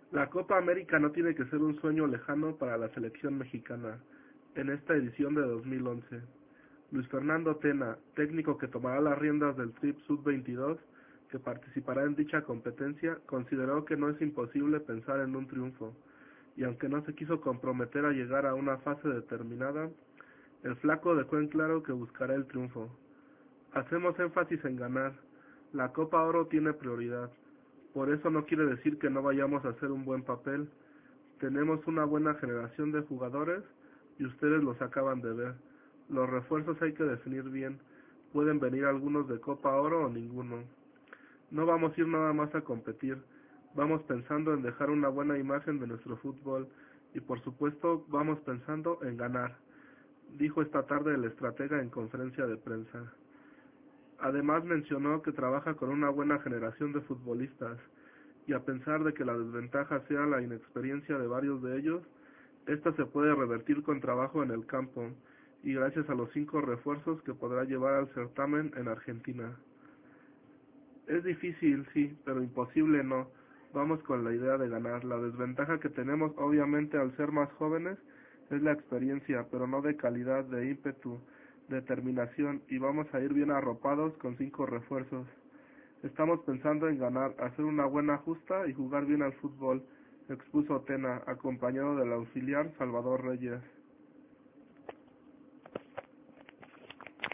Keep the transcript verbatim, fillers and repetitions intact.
La Copa América no tiene que ser un sueño lejano para la selección mexicana en esta edición de dos mil once. Luis Fernando Tena, técnico que tomará las riendas del Trip sub veintidós, que participará en dicha competencia, consideró que no es imposible pensar en un triunfo, y aunque no se quiso comprometer a llegar a una fase determinada, el flaco dejó en claro que buscará el triunfo. Hacemos énfasis en ganar. La Copa Oro tiene prioridad. Por eso no quiere decir que no vayamos a hacer un buen papel. Tenemos una buena generación de jugadores y ustedes los acaban de ver. Los refuerzos hay que definir bien. Pueden venir algunos de Copa Oro o ninguno. No vamos a ir nada más a competir. Vamos pensando en dejar una buena imagen de nuestro fútbol y por supuesto vamos pensando en ganar, dijo esta tarde el estratega en conferencia de prensa. Además mencionó que trabaja con una buena generación de futbolistas y a pesar de que la desventaja sea la inexperiencia de varios de ellos, esta se puede revertir con trabajo en el campo y gracias a los cinco refuerzos que podrá llevar al certamen en Argentina. Es difícil, sí, pero imposible no. Vamos con la idea de ganar. La desventaja que tenemos, obviamente, al ser más jóvenes, es la experiencia, pero no de calidad, de ímpetu, determinación, y vamos a ir bien arropados con cinco refuerzos. Estamos pensando en ganar, hacer una buena justa y jugar bien al fútbol, expuso Tena, acompañado del auxiliar Salvador Reyes.